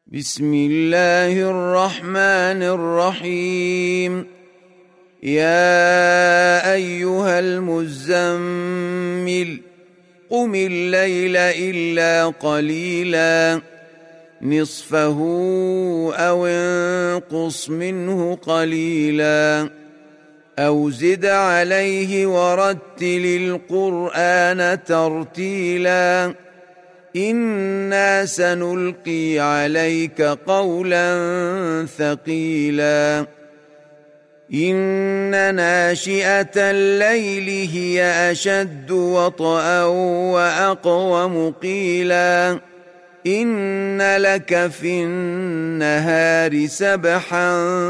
بسم الله الرحمن الرحيم. يا أيها المزمل قم الليل إلا قليلا نصفه أو انقص منه قليلا أو زد عليه ورتل القرآن ترتيلا إنا سنلقي عليك قولا ثقيلا إن ناشئة الليل هي أشد وطئا وأقوم قيلا إن لك في النهار سبحا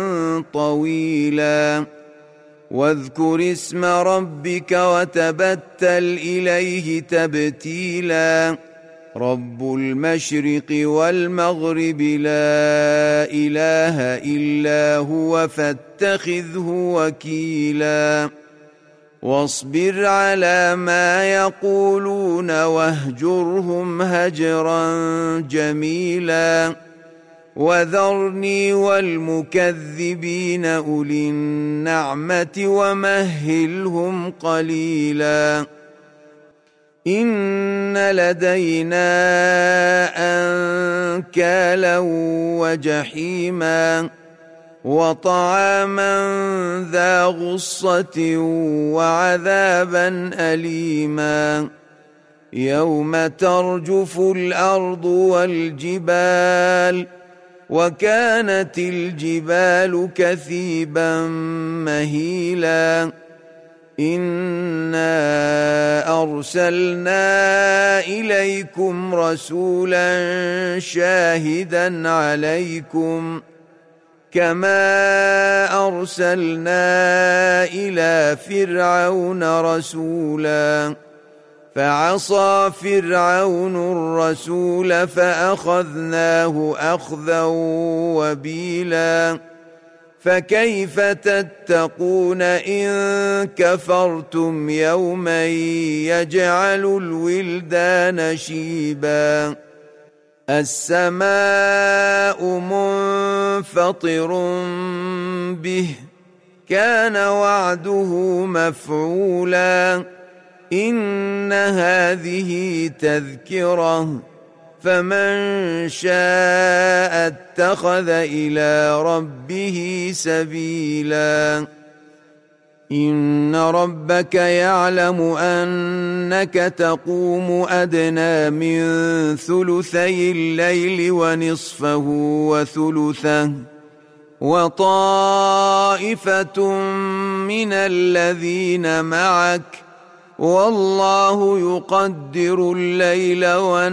طويلا واذكر اسم ربك وتبتل إليه تبتيلا رب المشرق والمغرب لا إله إلا هو فاتخذه وكيلا واصبر على ما يقولون واهجرهم هجرا جميلا وذرني والمكذبين أولي النعمة ومهلهم قليلا إن لدينا أنكالا وجحيما وطعاما ذا غصة وعذابا أليما يوم ترجف الأرض والجبال وكانت الجبال كثيبا مهيلا إنا أرسلنا إليكم رسولا شاهدا عليكم كما أرسلنا إلى فرعون رسولا فعصى فرعون الرسول فأخذناه أخذا وبيلا فكيف تتقون إن كفرتم يوما يجعل الولدان شيبا السماء منفطر به كان وعده مفعولا إن هذه تذكرة فمن شاء اتخذ إلى ربه سبيلا إن ربك يعلم أنك تقوم أدنى من ثلثي الليل ونصفه وثلثه وطائفة من الذين معك والله يقدر الليل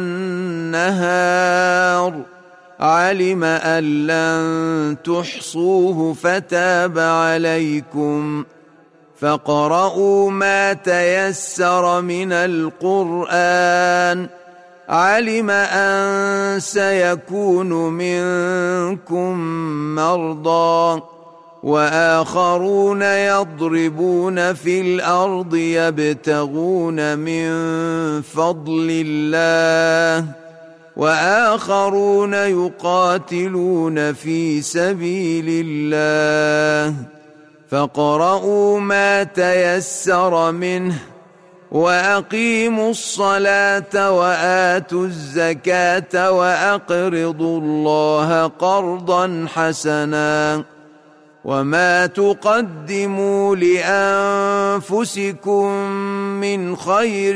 والنهار علم أن لن تحصوه فتاب عليكم فاقرؤوا ما تيسر من القرآن علم أن سيكون منكم مرضى وآخرون يضربون في الأرض يبتغون من فضل الله وآخرون يقاتلون في سبيل الله فاقرؤوا ما تيسر منه وأقيموا الصلاة وآتوا الزكاة وأقرضوا الله قرضا حسنا وما تقدموا لأنفسكم من خير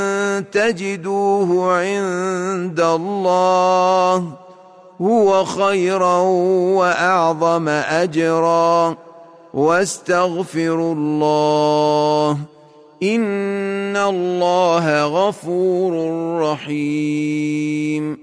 تجدوه عند الله هو خيرا وأعظم أجرا واستغفروا الله إن الله غفور رحيم.